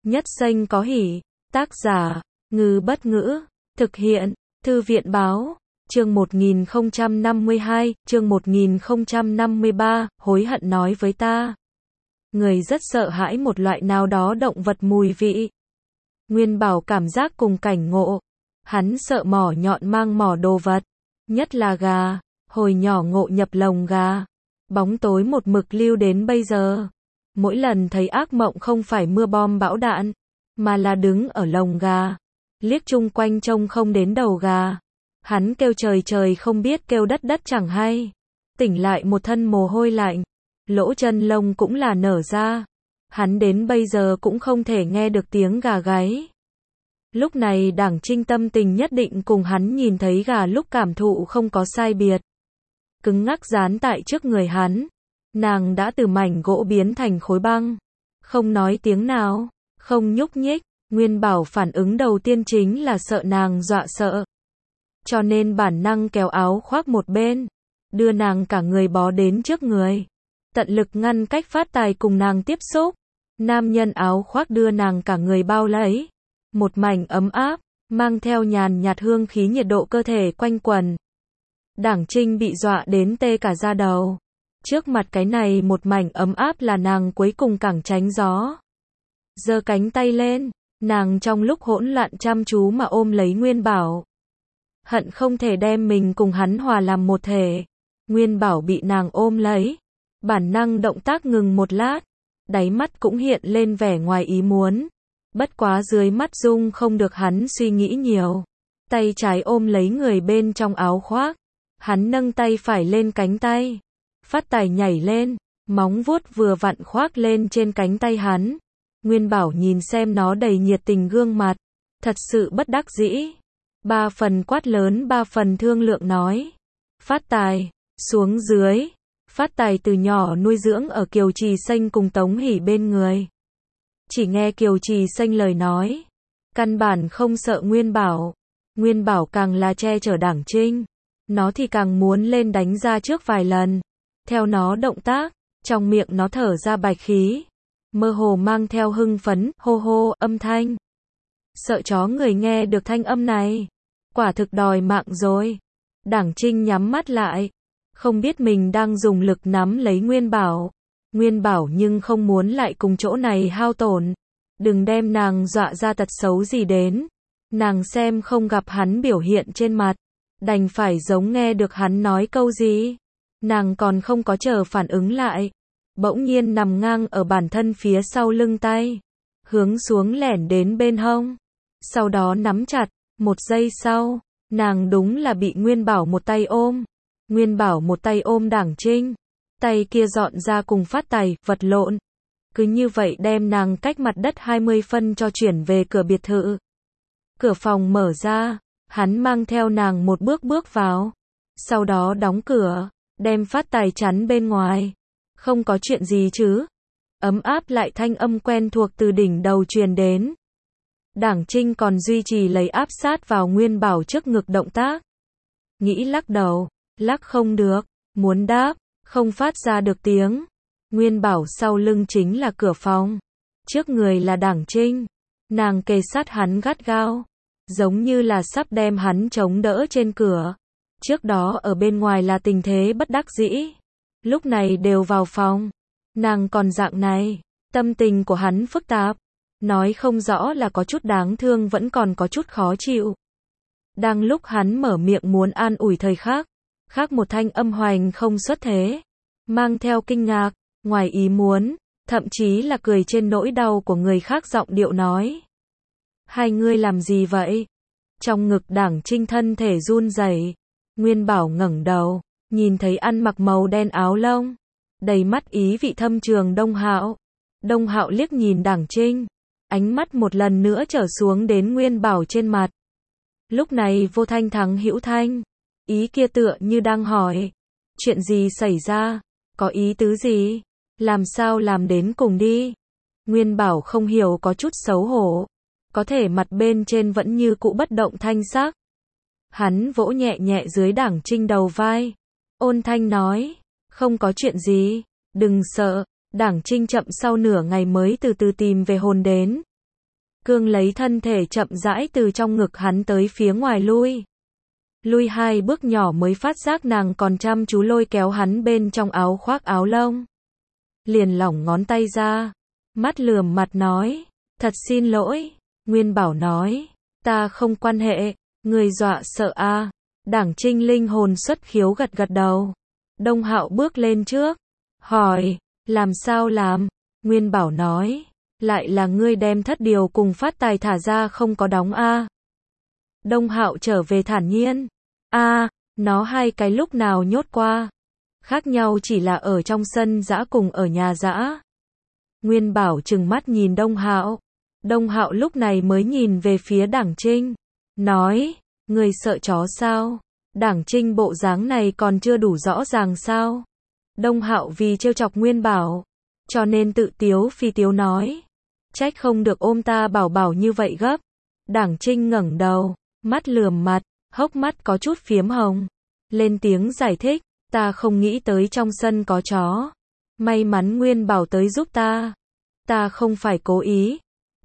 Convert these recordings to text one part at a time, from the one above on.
Nhất xanh có hỉ. Tác giả, Ngư Bất Ngữ. Thực hiện, Thư viện Báo. Chương 1052, chương 1053, hối hận nói với ta. Người rất sợ hãi một loại nào đó động vật mùi vị. Nguyên Bảo cảm giác cùng cảnh ngộ. Hắn sợ mỏ nhọn mang mỏ đồ vật. Nhất là gà. Hồi nhỏ ngộ nhập lồng gà. Bóng tối một mực lưu đến bây giờ. Mỗi lần thấy ác mộng không phải mưa bom bão đạn, mà là đứng ở lồng gà. Liếc chung quanh trông không đến đầu gà. Hắn kêu trời trời không biết kêu đất đất chẳng hay. Tỉnh lại một thân mồ hôi lạnh. Lỗ chân lông cũng là nở ra. Hắn đến bây giờ cũng không thể nghe được tiếng gà gáy. Lúc này Đảng Trinh tâm tình nhất định cùng hắn nhìn thấy gà lúc cảm thụ không có sai biệt. Cứng ngắc dán tại trước người hắn. Nàng đã từ mảnh gỗ biến thành khối băng. Không nói tiếng nào, không nhúc nhích. Nguyên Bảo phản ứng đầu tiên chính là sợ nàng dọa sợ. Cho nên bản năng kéo áo khoác một bên. Đưa nàng cả người bó đến trước người. Tận lực ngăn cách Phát Tài cùng nàng tiếp xúc. Nam nhân áo khoác đưa nàng cả người bao lấy. Một mảnh ấm áp, mang theo nhàn nhạt hương khí nhiệt độ cơ thể quanh quần. Đảng Trinh bị dọa đến tê cả da đầu. Trước mặt cái này một mảnh ấm áp là nàng cuối cùng cẳng tránh gió. Giơ cánh tay lên, nàng trong lúc hỗn loạn chăm chú mà ôm lấy Nguyên Bảo. Hận không thể đem mình cùng hắn hòa làm một thể. Nguyên Bảo bị nàng ôm lấy. Bản năng động tác ngừng một lát. Đáy mắt cũng hiện lên vẻ ngoài ý muốn. Bất quá dưới mắt dung không được hắn suy nghĩ nhiều. Tay trái ôm lấy người bên trong áo khoác. Hắn nâng tay phải lên cánh tay. Phát Tài nhảy lên, móng vuốt vừa vặn khoác lên trên cánh tay hắn. Nguyên Bảo nhìn xem nó đầy nhiệt tình gương mặt. Thật sự bất đắc dĩ. 3 phần quát lớn 3 phần thương lượng nói. Phát Tài, xuống dưới. Phát Tài từ nhỏ nuôi dưỡng ở Kiều Trì Xanh cùng Tống Hỷ bên người. Chỉ nghe Kiều Trì Xanh lời nói. Căn bản không sợ Nguyên Bảo. Nguyên Bảo càng là che chở Đảng Trinh. Nó thì càng muốn lên đánh ra trước vài lần. Theo nó động tác, trong miệng nó thở ra bạch khí. Mơ hồ mang theo hưng phấn, hô hô, âm thanh. Sợ chó người nghe được thanh âm này. Quả thực đòi mạng rồi. Đảng Trinh nhắm mắt lại. Không biết mình đang dùng lực nắm lấy Nguyên Bảo. Nguyên Bảo nhưng không muốn lại cùng chỗ này hao tổn. Đừng đem nàng dọa ra tật xấu gì đến. Nàng xem không gặp hắn biểu hiện trên mặt. Đành phải giống nghe được hắn nói câu gì. Nàng còn không có chờ phản ứng lại. Bỗng nhiên nằm ngang ở bản thân phía sau lưng tay. Hướng xuống lẻn đến bên hông. Sau đó nắm chặt. Một giây sau, nàng đúng là bị Nguyên Bảo một tay ôm. Nguyên Bảo một tay ôm Đảng Trinh. Tay kia dọn ra cùng Phát Tài, vật lộn. Cứ như vậy đem nàng cách mặt đất 20 phân cho chuyển về cửa biệt thự. Cửa phòng mở ra. Hắn mang theo nàng một bước bước vào. Sau đó đóng cửa. Đem Phát Tài chắn bên ngoài. Không có chuyện gì chứ. Ấm áp lại thanh âm quen thuộc từ đỉnh đầu truyền đến. Đảng Trinh còn duy trì lấy áp sát vào Nguyên Bảo trước ngực động tác. Nghĩ lắc đầu. Lắc không được. Muốn đáp. Không phát ra được tiếng. Nguyên Bảo sau lưng chính là cửa phòng. Trước người là Đảng Trinh. Nàng kề sát hắn gắt gao. Giống như là sắp đem hắn chống đỡ trên cửa. Trước đó ở bên ngoài là tình thế bất đắc dĩ. Lúc này đều vào phòng. Nàng còn dạng này. Tâm tình của hắn phức tạp. Nói không rõ là có chút đáng thương vẫn còn có chút khó chịu. Đang lúc hắn mở miệng muốn an ủi thời khắc. Khác một thanh âm hoành không xuất thế. Mang theo kinh ngạc, ngoài ý muốn, thậm chí là cười trên nỗi đau của người khác giọng điệu nói. Hai ngươi làm gì vậy? Trong ngực Đảng Trinh thân thể run rẩy. Nguyên Bảo ngẩng đầu, nhìn thấy ăn mặc màu đen áo lông, đầy mắt ý vị thâm trường Đông Hạo. Đông Hạo liếc nhìn Đảng Trinh, ánh mắt một lần nữa trở xuống đến Nguyên Bảo trên mặt. Lúc này vô thanh thắng hữu thanh, ý kia tựa như đang hỏi, chuyện gì xảy ra, có ý tứ gì, làm sao làm đến cùng đi. Nguyên Bảo không hiểu có chút xấu hổ, có thể mặt bên trên vẫn như cũ bất động thanh sắc. Hắn vỗ nhẹ nhẹ dưới Đảng Trinh đầu vai, ôn thanh nói, không có chuyện gì, đừng sợ. Đảng Trinh chậm sau nửa ngày mới từ từ tìm về hồn đến. Cương lấy thân thể chậm rãi từ trong ngực hắn tới phía ngoài lui. Lui 2 bước nhỏ mới phát giác nàng còn chăm chú lôi kéo hắn bên trong áo khoác áo lông. Liền lỏng ngón tay ra, mắt lườm mặt nói, thật xin lỗi. Nguyên Bảo nói, ta không quan hệ, người dọa sợ a. Đảng Trinh linh hồn xuất khiếu gật gật đầu. Đông Hạo bước lên trước, hỏi, làm sao làm? Nguyên Bảo nói, lại là ngươi đem thất điều cùng phát tài thả ra không có đóng a. Đông Hạo trở về thản nhiên, nó 2 cái lúc nào nhốt qua. Khác nhau chỉ là ở trong sân dã cùng ở nhà dã. Nguyên Bảo trừng mắt nhìn Đông Hạo. Đông Hạo lúc này mới nhìn về phía Đảng Trinh, nói, người sợ chó sao? Đảng Trinh bộ dáng này còn chưa đủ rõ ràng sao? Đông Hạo vì trêu chọc Nguyên Bảo, cho nên tự tiếu phi tiếu nói, trách không được ôm ta bảo bảo như vậy gấp. Đảng Trinh ngẩng đầu, mắt lườm mặt, hốc mắt có chút phiếm hồng, lên tiếng giải thích, ta không nghĩ tới trong sân có chó. May mắn Nguyên Bảo tới giúp ta. Ta không phải cố ý.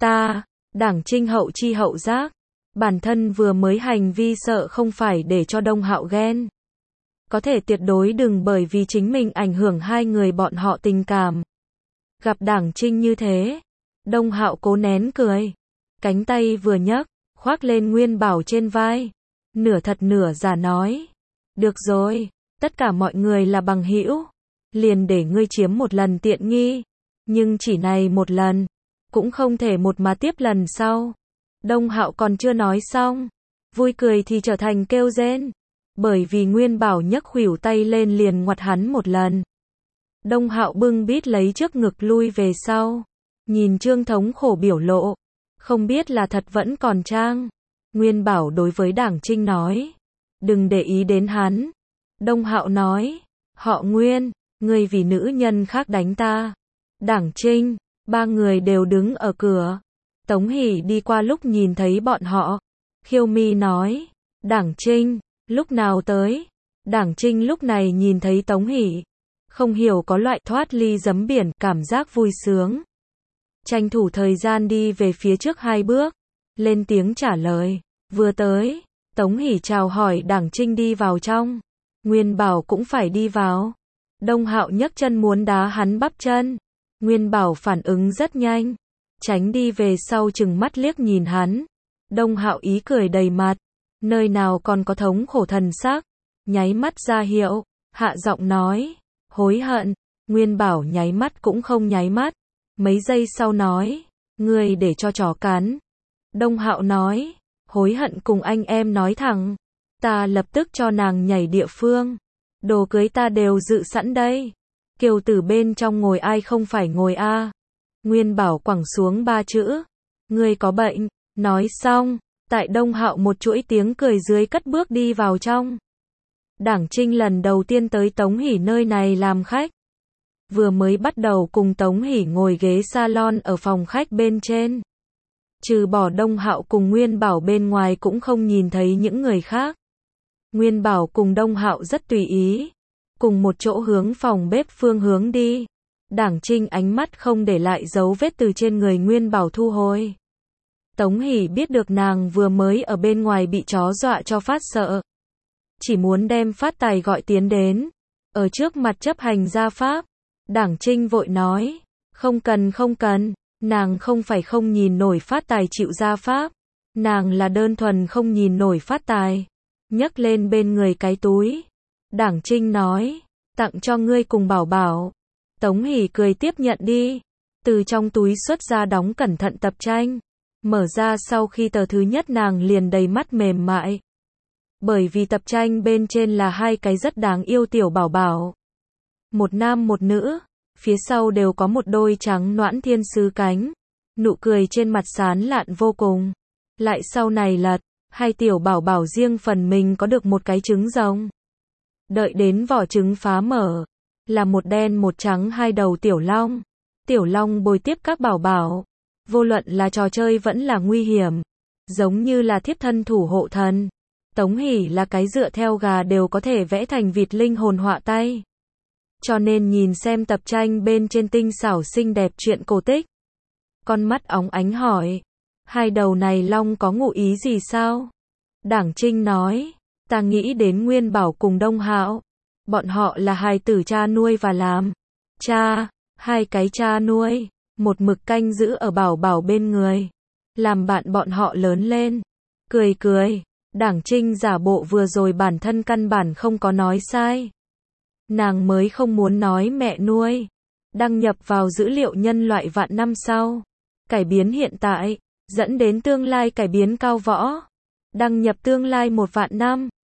Đảng Trinh hậu chi hậu giác. Bản thân vừa mới hành vi sợ không phải để cho Đông Hạo ghen. Có thể tuyệt đối đừng bởi vì chính mình ảnh hưởng 2 người bọn họ tình cảm. Gặp Đảng Trinh như thế, Đông Hạo cố nén cười. Cánh tay vừa nhấc, khoác lên Nguyên Bảo trên vai. Nửa thật nửa giả nói. Được rồi, tất cả mọi người là bằng hữu. Liền để ngươi chiếm một lần tiện nghi. Nhưng chỉ này một lần. Cũng không thể một mà tiếp lần sau. Đông Hạo còn chưa nói xong. Vui cười thì trở thành kêu rên. Bởi vì Nguyên Bảo nhấc khuỷu tay lên liền ngoặt hắn một lần. Đông Hạo bưng bít lấy trước ngực lui về sau. Nhìn Trương thống khổ biểu lộ. Không biết là thật vẫn còn trang. Nguyên Bảo đối với Đảng Trinh nói. Đừng để ý đến hắn. Đông Hạo nói. Họ Nguyên, ngươi vì nữ nhân khác đánh ta. Đảng Trinh, 3 người đều đứng ở cửa. Tống Hỷ đi qua lúc nhìn thấy bọn họ. Khiêu Mi nói. Đảng Trinh, lúc nào tới? Đảng Trinh lúc này nhìn thấy Tống Hỷ. Không hiểu có loại thoát ly giấm biển cảm giác vui sướng. Tranh thủ thời gian đi về phía trước 2 bước. Lên tiếng trả lời. Vừa tới. Tống Hỷ chào hỏi Đảng Trinh đi vào trong. Nguyên Bảo cũng phải đi vào. Đông Hạo nhấc chân muốn đá hắn bắp chân. Nguyên Bảo phản ứng rất nhanh. Tránh đi về sau chừng mắt liếc nhìn hắn. Đông Hạo ý cười đầy mặt. Nơi nào còn có thống khổ thần sắc. Nháy mắt ra hiệu. Hạ giọng nói. Hối hận. Nguyên Bảo nháy mắt cũng không nháy mắt. Mấy giây sau nói. Ngươi để cho chó cắn. Đông Hạo nói. Hối hận cùng anh em nói thẳng. Ta lập tức cho nàng nhảy địa phương. Đồ cưới ta đều dự sẵn đây. Kiều tử bên trong ngồi ai không phải ngồi a. Nguyên Bảo quẳng xuống 3 chữ. Ngươi có bệnh. Nói xong, tại Đông Hạo một chuỗi tiếng cười dưới cất bước đi vào trong. Đảng Trinh lần đầu tiên tới Tống Hỷ nơi này làm khách. Vừa mới bắt đầu cùng Tống Hỷ ngồi ghế salon ở phòng khách bên trên. Trừ bỏ Đông Hạo cùng Nguyên Bảo bên ngoài cũng không nhìn thấy những người khác. Nguyên Bảo cùng Đông Hạo rất tùy ý. Cùng một chỗ hướng phòng bếp phương hướng đi. Đảng Trinh ánh mắt không để lại dấu vết từ trên người Nguyên Bảo thu hồi. Tống Hỷ biết được nàng vừa mới ở bên ngoài bị chó dọa cho phát sợ. Chỉ muốn đem phát tài gọi tiến đến. Ở trước mặt chấp hành gia pháp. Đảng Trinh vội nói. Không cần. Nàng không phải không nhìn nổi phát tài chịu gia pháp. Nàng là đơn thuần không nhìn nổi phát tài. Nhấc lên bên người cái túi. Đảng Trinh nói. Tặng cho ngươi cùng Bảo Bảo. Tống Hỷ cười tiếp nhận đi. Từ trong túi xuất ra đóng cẩn thận tập tranh. Mở ra sau khi tờ thứ nhất nàng liền đầy mắt mềm mại. Bởi vì tập tranh bên trên là 2 cái rất đáng yêu tiểu bảo bảo. Một nam một nữ. Phía sau đều có một đôi trắng nõn thiên sứ cánh. Nụ cười trên mặt sán lạn vô cùng. Lại sau này lật. 2 tiểu bảo bảo riêng phần mình có được một cái trứng rồng. Đợi đến vỏ trứng phá mở. Là một đen một trắng 2 đầu tiểu long. Tiểu long bồi tiếp các bảo bảo. Vô luận là trò chơi vẫn là nguy hiểm. Giống như là thiếp thân thủ hộ thần. Tống Hỷ là cái dựa theo gà đều có thể vẽ thành vịt linh hồn họa tay. Cho nên nhìn xem tập tranh bên trên tinh xảo xinh đẹp chuyện cổ tích. Con mắt óng ánh hỏi. Hai đầu này long có ngụ ý gì sao? Đảng Trinh nói, ta nghĩ đến Nguyên Bảo cùng Đông Hạo. Bọn họ là hài tử cha nuôi và làm cha, hai cái cha nuôi, một mực canh giữ ở Bảo Bảo bên người, làm bạn bọn họ lớn lên. Cười cười, Đảng Trinh giả bộ vừa rồi bản thân căn bản không có nói sai. Nàng mới không muốn nói mẹ nuôi. Đăng nhập vào dữ liệu nhân loại vạn năm sau. Cải biến hiện tại, dẫn đến tương lai cải biến cao võ. Đăng nhập tương lai 1 vạn năm.